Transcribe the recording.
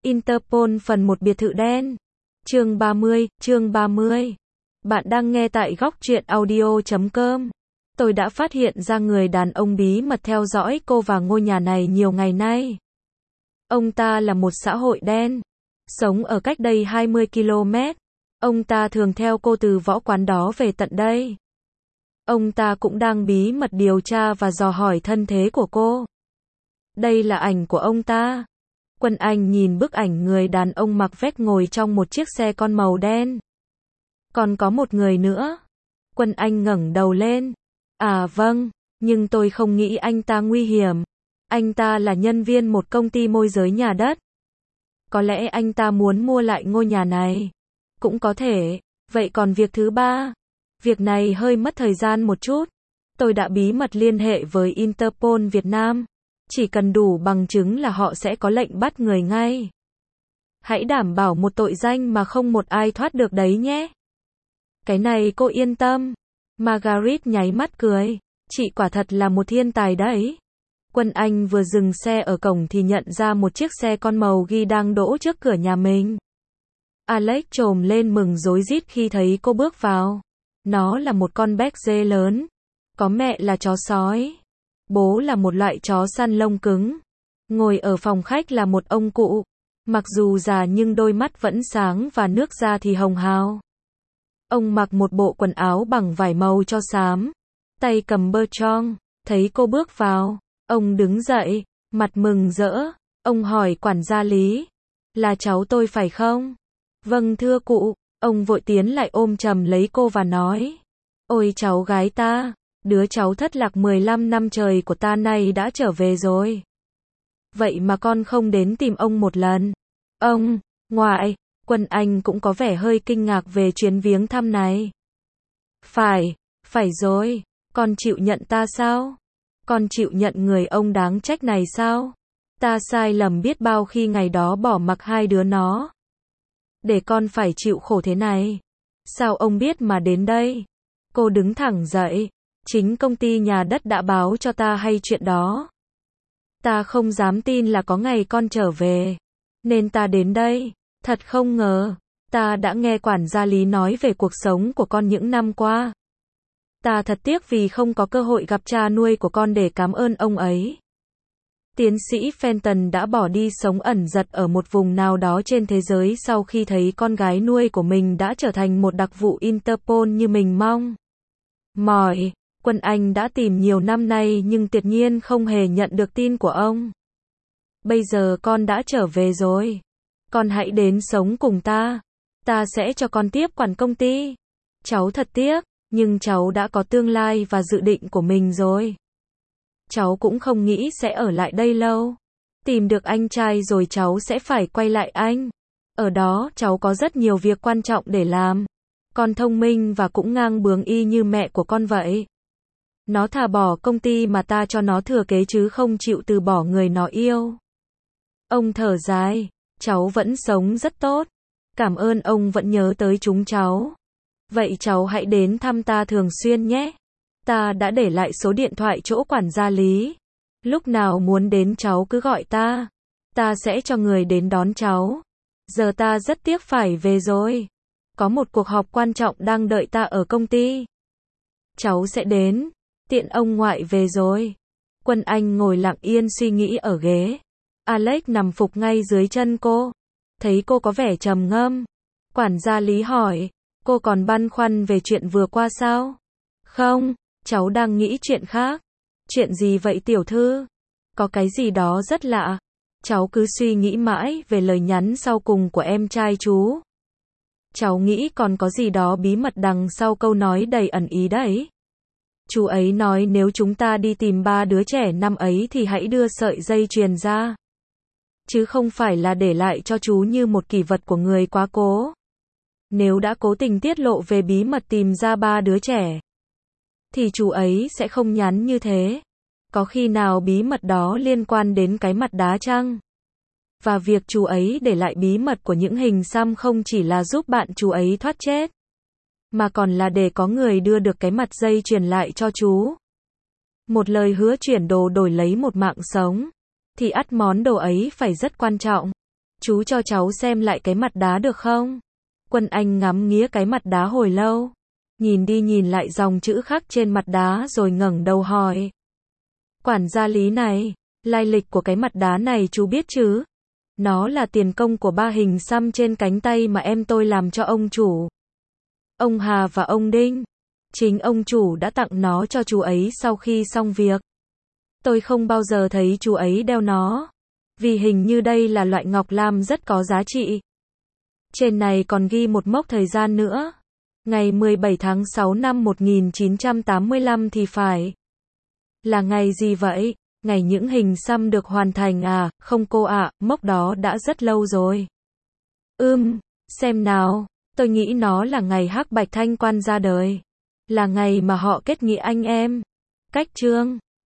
Interpol phần 1 biệt thự đen. Chương 30. Bạn đang nghe tại góc truyện audio.com. Tôi đã phát hiện ra người đàn ông bí mật theo dõi cô và ngôi nhà này nhiều ngày nay. Ông ta là một xã hội đen, sống ở cách đây 20 km. Ông ta thường theo cô từ võ quán đó về tận đây. Ông ta cũng đang bí mật điều tra và dò hỏi thân thế của cô. Đây là ảnh của ông ta. Quân Anh nhìn bức ảnh người đàn ông mặc vest ngồi trong một chiếc xe con màu đen. Còn có một người nữa. Quân Anh ngẩng đầu lên. À vâng, nhưng tôi không nghĩ anh ta nguy hiểm. Anh ta là nhân viên một công ty môi giới nhà đất. Có lẽ anh ta muốn mua lại ngôi nhà này. Cũng có thể. Vậy còn việc thứ ba? Việc này hơi mất thời gian một chút. Tôi đã bí mật liên hệ với Interpol Việt Nam. Chỉ cần đủ bằng chứng là họ sẽ có lệnh bắt người ngay. Hãy đảm bảo một tội danh mà không một ai thoát được đấy nhé. Cái này cô yên tâm. Margaret nháy mắt cười. Chị quả thật là một thiên tài đấy. Quân Anh vừa dừng xe ở cổng thì nhận ra một chiếc xe con màu ghi đang đỗ trước cửa nhà mình. Alex trồm lên mừng rối rít khi thấy cô bước vào. Nó là một con béc dê lớn. Có mẹ là chó sói. Bố là một loại chó săn lông cứng. Ngồi ở phòng khách là một ông cụ. Mặc dù già nhưng đôi mắt vẫn sáng và nước da thì hồng hào. Ông mặc một bộ quần áo bằng vải màu cho xám. Tay cầm bơ trong. Thấy cô bước vào. Ông đứng dậy. Mặt mừng rỡ. Ông hỏi quản gia Lý. Là cháu tôi phải không? Vâng thưa cụ. Ông vội tiến lại ôm chầm lấy cô và nói. Ôi cháu gái ta. Đứa cháu thất lạc 15 năm trời của ta này đã trở về rồi. Vậy mà con không đến tìm ông một lần. Ông, ngoại, Quân Anh cũng có vẻ hơi kinh ngạc về chuyến viếng thăm này. Phải rồi, con chịu nhận ta sao? Con chịu nhận người ông đáng trách này sao? Ta sai lầm biết bao khi ngày đó bỏ mặc hai đứa nó. Để con phải chịu khổ thế này. Sao ông biết mà đến đây? Cô đứng thẳng dậy. Chính công ty nhà đất đã báo cho ta hay chuyện đó. Ta không dám tin là có ngày con trở về. Nên ta đến đây. Thật không ngờ. Ta đã nghe quản gia Lý nói về cuộc sống của con những năm qua. Ta thật tiếc vì không có cơ hội gặp cha nuôi của con để cảm ơn ông ấy. Tiến sĩ Fenton đã bỏ đi sống ẩn dật ở một vùng nào đó trên thế giới sau khi thấy con gái nuôi của mình đã trở thành một đặc vụ Interpol như mình mong mỏi. Quân Anh đã tìm nhiều năm nay nhưng tuyệt nhiên không hề nhận được tin của ông. Bây giờ con đã trở về rồi. Con hãy đến sống cùng ta. Ta sẽ cho con tiếp quản công ty. Cháu thật tiếc, nhưng cháu đã có tương lai và dự định của mình rồi. Cháu cũng không nghĩ sẽ ở lại đây lâu. Tìm được anh trai rồi cháu sẽ phải quay lại Anh. Ở đó cháu có rất nhiều việc quan trọng để làm. Con thông minh và cũng ngang bướng y như mẹ của con vậy. Nó thà bỏ công ty mà ta cho nó thừa kế chứ không chịu từ bỏ người nó yêu. Ông thở dài. Cháu vẫn sống rất tốt. Cảm ơn ông vẫn nhớ tới chúng cháu. Vậy cháu hãy đến thăm ta thường xuyên nhé. Ta đã để lại số điện thoại chỗ quản gia Lý. Lúc nào muốn đến cháu cứ gọi ta. Ta sẽ cho người đến đón cháu. Giờ ta rất tiếc phải về rồi. Có một cuộc họp quan trọng đang đợi ta ở công ty. Cháu sẽ đến. Tiện ông ngoại về rồi. Quân Anh ngồi lặng yên suy nghĩ ở ghế. Alex nằm phục ngay dưới chân cô. Thấy cô có vẻ trầm ngâm. Quản gia Lý hỏi. Cô còn băn khoăn về chuyện vừa qua sao? Không, cháu đang nghĩ chuyện khác. Chuyện gì vậy tiểu thư? Có cái gì đó rất lạ. Cháu cứ suy nghĩ mãi về lời nhắn sau cùng của em trai chú. Cháu nghĩ còn có gì đó bí mật đằng sau câu nói đầy ẩn ý đấy. Chú ấy nói nếu chúng ta đi tìm ba đứa trẻ năm ấy thì hãy đưa sợi dây chuyền ra. Chứ không phải là để lại cho chú như một kỷ vật của người quá cố. Nếu đã cố tình tiết lộ về bí mật tìm ra ba đứa trẻ, thì chú ấy sẽ không nhắn như thế. Có khi nào bí mật đó liên quan đến cái mặt đá chăng? Và việc chú ấy để lại bí mật của những hình xăm không chỉ là giúp bạn chú ấy thoát chết, mà còn là để có người đưa được cái mặt dây chuyền lại cho chú. Một lời hứa chuyển đồ đổi lấy một mạng sống. Thì ắt món đồ ấy phải rất quan trọng. Chú cho cháu xem lại cái mặt đá được không? Quân Anh ngắm nghía cái mặt đá hồi lâu. Nhìn đi nhìn lại dòng chữ khắc trên mặt đá rồi ngẩng đầu hỏi. Quản gia Lý này, lai lịch của cái mặt đá này chú biết chứ? Nó là tiền công của 3 hình xăm trên cánh tay mà em tôi làm cho ông chủ. Ông Hà và ông Đinh. Chính ông chủ đã tặng nó cho chú ấy sau khi xong việc. Tôi không bao giờ thấy chú ấy đeo nó. Vì hình như đây là loại ngọc lam rất có giá trị. Trên này còn ghi một mốc thời gian nữa. Ngày 17 tháng 6 năm 1985 thì phải. Là ngày gì vậy? Ngày những hình xăm được hoàn thành à? Không cô ạ, mốc đó đã rất lâu rồi. Xem nào, tôi nghĩ nó là ngày Hắc Bạch Thanh Quan ra đời. Là ngày mà họ kết nghĩa anh em. Cách chương